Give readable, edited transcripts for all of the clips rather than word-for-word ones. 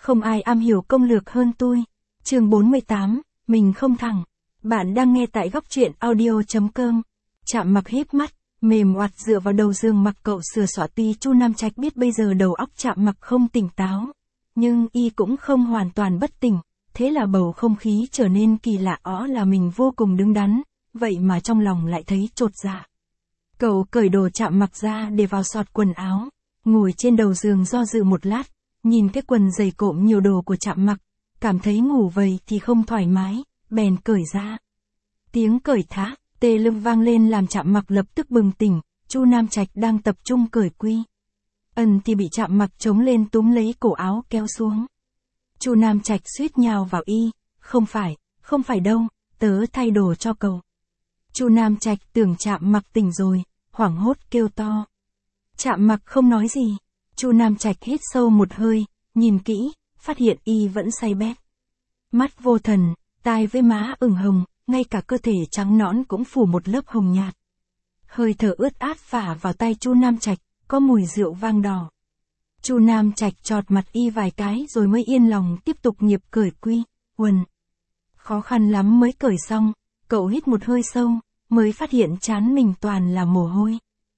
không ai am hiểu công lược hơn tôi. Chương 48, mình không thẳng. Bạn đang nghe tại góc truyện audio.com. Chạm Mặc híp mắt, mềm oặt dựa vào đầu giường mặc cậu sửa soạn. Tuy Chu Nam Trạch biết bây giờ đầu óc Chạm Mặc không tỉnh táo, nhưng y cũng không hoàn toàn bất tỉnh. Thế là bầu không khí trở nên kỳ lạ. Là mình vô cùng đứng đắn, vậy mà trong lòng lại thấy chột dạ. Cậu cởi đồ Chạm Mặc ra để vào xọt quần áo, ngồi trên đầu giường do dự một lát, nhìn cái quần dày cộm nhiều đồ của Chạm Mặc, cảm thấy ngủ vậy thì không thoải mái, bèn cởi ra. Tiếng cởi thả, tê lưng vang lên làm Chạm Mặc lập tức bừng tỉnh. Chu Nam Trạch đang tập trung cởi quy. Thì bị Chạm Mặc chống lên túm lấy cổ áo kéo xuống. Chu Nam Trạch suýt nhào vào y, không phải đâu, tớ thay đồ cho cậu. Chu Nam Trạch tưởng Chạm Mặc tỉnh rồi, hoảng hốt kêu to. Chạm Mặc không nói gì. Chu Nam Trạch hít sâu một hơi, nhìn kỹ, phát hiện y vẫn say bét. Mắt vô thần, tai với má ửng hồng, ngay cả cơ thể trắng nõn cũng phủ một lớp hồng nhạt. Hơi thở ướt át phả vào tay Chu Nam Trạch, có mùi rượu vang đỏ. Chu Nam Trạch chọt mặt y vài cái rồi mới yên lòng tiếp tục nghiệp cởi quy, quần. Khó khăn lắm mới cởi xong, cậu hít một hơi sâu, mới phát hiện trán mình toàn là mồ hôi.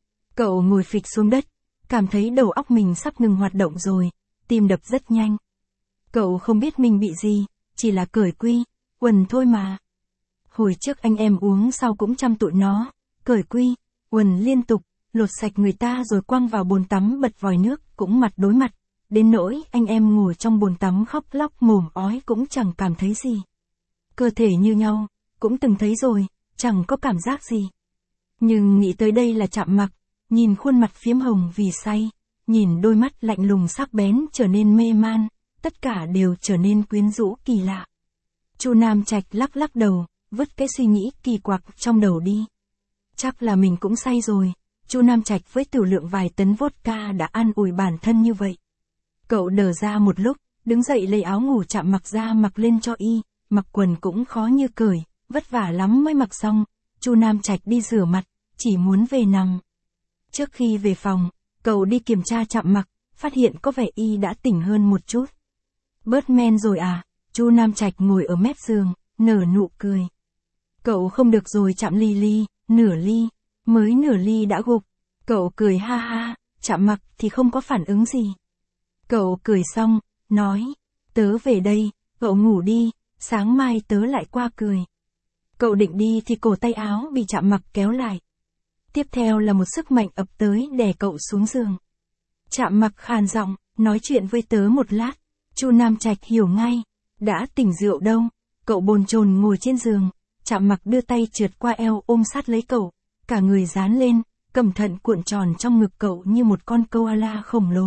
Cậu ngồi phịch xuống đất, cảm thấy đầu óc mình sắp ngừng hoạt động rồi, tim đập rất nhanh. Cậu không biết mình bị gì, chỉ là cởi quy, quần thôi mà. Hồi trước anh em uống sau cũng chăm tụi nó, cởi quy, quần liên tục, lột sạch người ta rồi quăng vào bồn tắm bật vòi nước, cũng mặt đối mặt, đến nỗi anh em ngồi trong bồn tắm khóc lóc mồm ói cũng chẳng cảm thấy gì. Cơ thể như nhau, cũng từng thấy rồi, chẳng có cảm giác gì. Nhưng nghĩ tới đây là Chạm Mặc, nhìn khuôn mặt phiếm hồng vì say, nhìn đôi mắt lạnh lùng sắc bén trở nên mê man, tất cả đều trở nên quyến rũ kỳ lạ. Chu Nam Trạch lắc lắc đầu, vứt cái suy nghĩ kỳ quặc trong đầu đi. Chắc là mình cũng say rồi. Chu Nam Trạch với tiểu lượng vài tấn vodka đã an ủi bản thân như vậy. Cậu đờ ra một lúc, đứng dậy lấy áo ngủ Chạm Mặc ra mặc lên cho y, mặc quần cũng khó như cởi, vất vả lắm mới mặc xong. Chu Nam Trạch đi rửa mặt, chỉ muốn về nằm. Trước khi về phòng, cậu đi kiểm tra Chạm Mặc, phát hiện có vẻ y đã tỉnh hơn một chút. Bớt men rồi à? Chu Nam Trạch ngồi ở mép giường, nở nụ cười. Cậu không được rồi Chạm ly, nửa ly, mới nửa ly đã gục. Cậu cười ha ha, Chạm Mặc thì không có phản ứng gì. Cậu cười xong, nói, tớ về đây, cậu ngủ đi, sáng mai tớ lại qua cười. Cậu định đi thì cổ tay áo bị Chạm Mặc kéo lại. Tiếp theo là một sức mạnh ập tới đè cậu xuống giường. Chạm Mặc khàn giọng, nói chuyện với tớ một lát. Chu Nam Trạch hiểu ngay, đã tỉnh rượu đâu. Cậu bồn chồn ngồi trên giường, Chạm Mặc đưa tay trượt qua eo ôm sát lấy cậu, cả người dán lên, cẩn thận cuộn tròn trong ngực cậu như một con koala khổng lồ.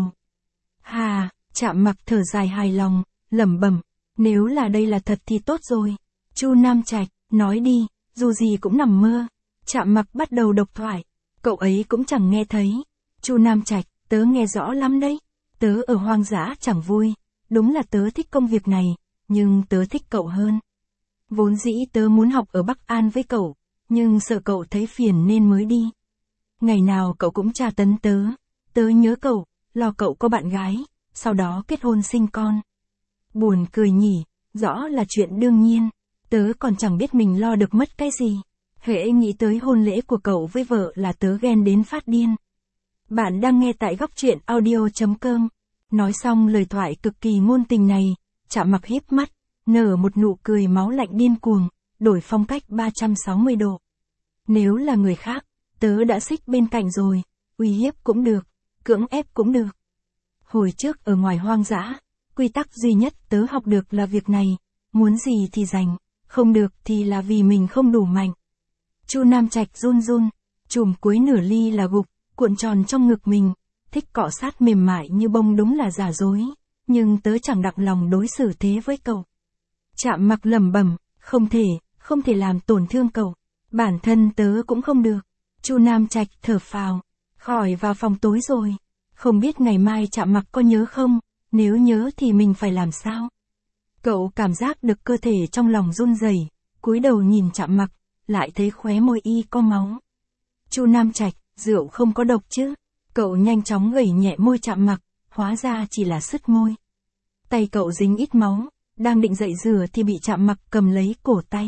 Hà, Chạm Mặc thở dài hài lòng, lẩm bẩm, nếu là đây là thật thì tốt rồi. Chu Nam Trạch, nói đi, dù gì cũng nằm mơ. Chạm Mặc bắt đầu độc thoại, cậu ấy cũng chẳng nghe thấy. Chu Nam Trạch, tớ nghe rõ lắm đấy. Tớ ở hoang dã chẳng vui, đúng là tớ thích công việc này, nhưng tớ thích cậu hơn. Vốn dĩ tớ muốn học ở Bắc An với cậu, nhưng sợ cậu thấy phiền nên mới đi. Ngày nào cậu cũng tra tấn tớ, tớ nhớ cậu, lo cậu có bạn gái, sau đó kết hôn sinh con. Buồn cười nhỉ, rõ là chuyện đương nhiên, tớ còn chẳng biết mình lo được mất cái gì. Hễ nghĩ tới hôn lễ của cậu với vợ là tớ ghen đến phát điên. Bạn đang nghe tại góc truyện audio.com. Nói xong lời thoại cực kỳ ngôn tình này, Chạm Mặc híp mắt, nở một nụ cười máu lạnh điên cuồng, đổi phong cách 360 độ. Nếu là người khác, tớ đã xích bên cạnh rồi, uy hiếp cũng được, cưỡng ép cũng được. Hồi trước ở ngoài hoang dã, quy tắc duy nhất tớ học được là việc này, muốn gì thì giành, không được thì là vì mình không đủ mạnh. Chu Nam Trạch run run, chùm cuối nửa ly là gục, cuộn tròn trong ngực mình, thích cọ sát mềm mại như bông đúng là giả dối, nhưng tớ chẳng đặng lòng đối xử thế với cậu. Chạm Mặc lẩm bẩm, không thể làm tổn thương cậu, bản thân tớ cũng không được. Chu Nam Trạch thở phào, khỏi vào phòng tối rồi, không biết ngày mai Chạm Mặc có nhớ không, nếu nhớ thì mình phải làm sao. Cậu cảm giác được cơ thể trong lòng run rẩy, cúi đầu nhìn Chạm Mặc, lại thấy khóe môi y có máu. Chu Nam Trạch, rượu không có độc chứ? Cậu nhanh chóng gẩy nhẹ môi Chạm Mặc, hóa ra chỉ là sứt môi. Tay cậu dính ít máu, đang định dậy rửa thì bị Trạm Mặc cầm lấy cổ tay.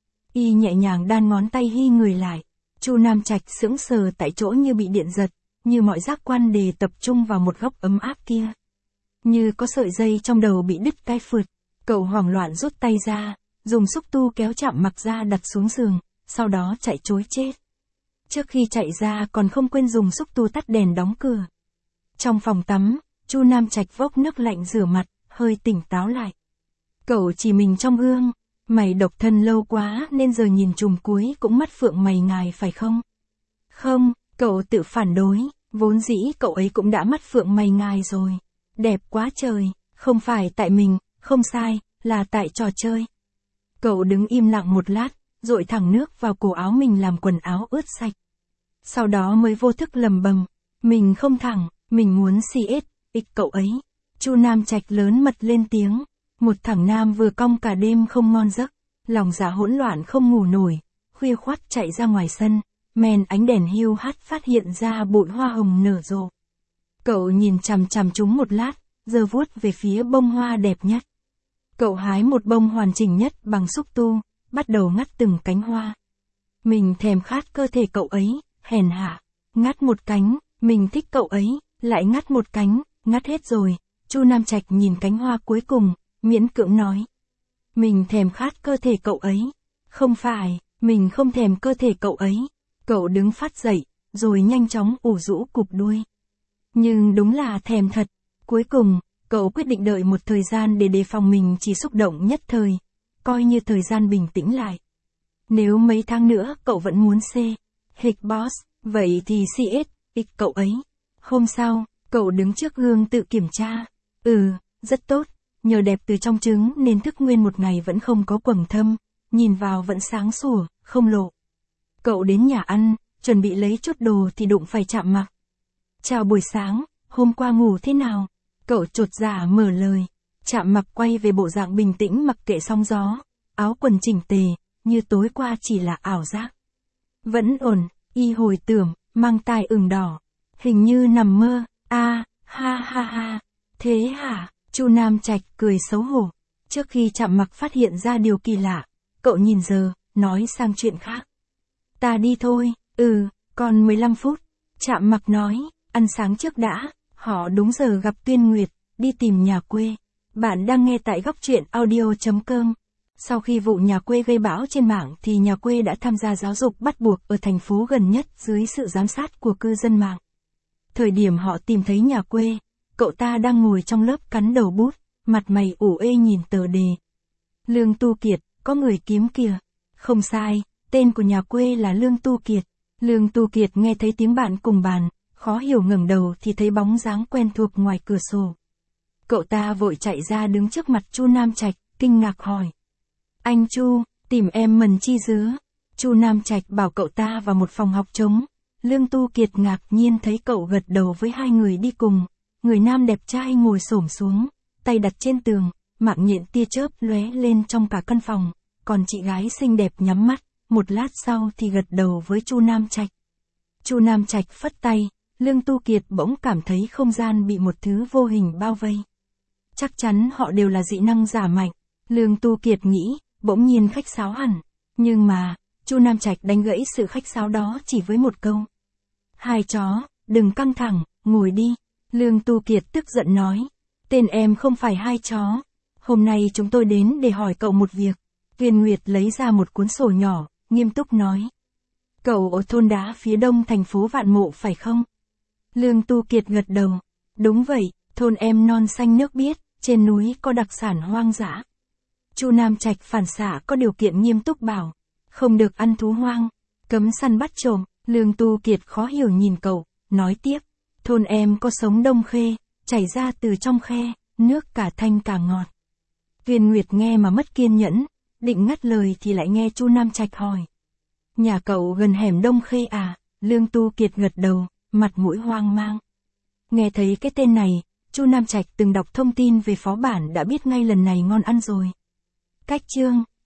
Y nhẹ nhàng đan ngón tay Hy người lại. Chu Nam Trạch sững sờ tại chỗ như bị điện giật, như mọi giác quan đều tập trung vào một góc ấm áp kia. Như có sợi dây trong đầu bị đứt cái phượt, cậu hoảng loạn rút tay ra, dùng xúc tu kéo Trạm Mặc ra đặt xuống giường, sau đó chạy trối chết. Trước khi chạy ra còn không quên dùng xúc tu tắt đèn đóng cửa. Trong phòng tắm, Chu Nam Trạch vốc nước lạnh rửa mặt, hơi tỉnh táo lại. Cậu chỉ mình trong gương, mày độc thân lâu quá nên giờ nhìn chùm cuối cũng mắt phượng mày ngài phải không? Không, cậu tự phản đối, vốn dĩ cậu ấy cũng đã mắt phượng mày ngài rồi. Đẹp quá trời, không phải tại mình, không sai, là tại trò chơi. Cậu đứng im lặng một lát, dội thẳng nước vào cổ áo mình làm quần áo ướt sạch. Sau đó mới vô thức lầm bầm, mình không thẳng, mình muốn CS, cậu ấy. Chu Nam Trạch lớn mật lên tiếng, một thằng nam vừa cong cả đêm không ngon giấc, lòng dạ hỗn loạn không ngủ nổi, khuya khoắt chạy ra ngoài sân, men ánh đèn hiu hắt phát hiện ra bụi hoa hồng nở rộ. Cậu nhìn chằm chằm chúng một lát, giơ vuốt về phía bông hoa đẹp nhất. Cậu hái một bông hoàn chỉnh nhất bằng xúc tu, bắt đầu ngắt từng cánh hoa. Mình thèm khát cơ thể cậu ấy, hèn hạ, ngắt một cánh, mình thích cậu ấy, lại ngắt một cánh, ngắt hết rồi. Chu Nam Trạch nhìn cánh hoa cuối cùng, miễn cưỡng nói. Mình thèm khát cơ thể cậu ấy. Không phải, mình không thèm cơ thể cậu ấy. Cậu đứng phát dậy, rồi nhanh chóng ủ rũ cụp đuôi. Nhưng đúng là thèm thật. Cuối cùng, cậu quyết định đợi một thời gian để đề phòng mình chỉ xúc động nhất thời. Coi như thời gian bình tĩnh lại. Nếu mấy tháng nữa cậu vẫn muốn Hịch boss, vậy thì CS, cậu ấy. Hôm sau, cậu đứng trước gương tự kiểm tra. Rất tốt, nhờ đẹp từ trong trứng nên thức nguyên một ngày vẫn không có quầng thâm, nhìn vào vẫn sáng sủa, không lộ. Cậu đến nhà ăn, chuẩn bị lấy chút đồ thì đụng phải Trạm Mặc. Chào buổi sáng, hôm qua ngủ thế nào? Cậu chột dạ mở lời. Trạm Mặc quay về bộ dạng bình tĩnh mặc kệ sóng gió, áo quần chỉnh tề, như tối qua chỉ là ảo giác. Vẫn ổn, y hồi tưởng, mang tai ửng đỏ. Hình như nằm mơ, ha ha, thế hả? Chu Nam Trạch cười xấu hổ. Trước khi Trạm Mặc phát hiện ra điều kỳ lạ, cậu nhìn giờ, nói sang chuyện khác. Ta đi thôi, còn 15 phút. Trạm Mặc nói, ăn sáng trước đã, họ đúng giờ gặp Tuyên Nguyệt, đi tìm nhà quê. Bạn đang nghe tại góc truyện audio.com. Sau khi vụ nhà quê gây bão trên mạng thì nhà quê đã tham gia giáo dục bắt buộc ở thành phố gần nhất dưới sự giám sát của cư dân mạng. Thời điểm họ tìm thấy nhà quê, cậu ta đang ngồi trong lớp cắn đầu bút, mặt mày ủ ê nhìn tờ đề. Lương Tu Kiệt, có người kiếm kìa. Không sai, tên của nhà quê là Lương Tu Kiệt. Lương Tu Kiệt nghe thấy tiếng bạn cùng bàn, khó hiểu ngẩng đầu thì thấy bóng dáng quen thuộc ngoài cửa sổ. Cậu ta vội chạy ra đứng trước mặt Chu Nam Trạch, kinh ngạc hỏi. Anh Chu, tìm em Mần Chi Dứa. Chu Nam Trạch bảo cậu ta vào một phòng học trống. Lương Tu Kiệt ngạc nhiên thấy cậu gật đầu với hai người đi cùng. Người nam đẹp trai ngồi xổm xuống, tay đặt trên tường, mạng nhện tia chớp lóe lên trong cả căn phòng. Còn chị gái xinh đẹp nhắm mắt, một lát sau thì gật đầu với Chu Nam Trạch. Chu Nam Trạch phất tay, Lương Tu Kiệt bỗng cảm thấy không gian bị một thứ vô hình bao vây. Chắc chắn họ đều là dị năng giả mạnh. Lương Tu Kiệt nghĩ, bỗng nhiên khách sáo hẳn. Nhưng mà, Chu Nam Trạch đánh gãy sự khách sáo đó chỉ với một câu. Hai chó, đừng căng thẳng, ngồi đi. Lương Tu Kiệt tức giận nói. Tên em không phải hai chó. Hôm nay chúng tôi đến để hỏi cậu một việc. Viên Nguyệt lấy ra một cuốn sổ nhỏ, nghiêm túc nói. Cậu ở thôn đá phía đông thành phố Vạn Mộ phải không? Lương Tu Kiệt gật đầu. Đúng vậy, thôn em non xanh nước biếc, trên núi có đặc sản hoang dã. Chu Nam Trạch phản xạ có điều kiện nghiêm túc bảo. Không được ăn thú hoang, cấm săn bắt trộm. Lương Tu Kiệt khó hiểu nhìn cậu, nói tiếp. Thôn em có sống đông khê, chảy ra từ trong khe, nước cả thanh cả ngọt. Viên Nguyệt nghe mà mất kiên nhẫn, định ngắt lời thì lại nghe Chu Nam Trạch hỏi. Nhà cậu gần hẻm Đông Khê à? Lương Tu Kiệt gật đầu, mặt mũi hoang mang. Nghe thấy cái tên này, Chu Nam Trạch từng đọc thông tin về phó bản đã biết ngay lần này ngon ăn rồi. Cách chương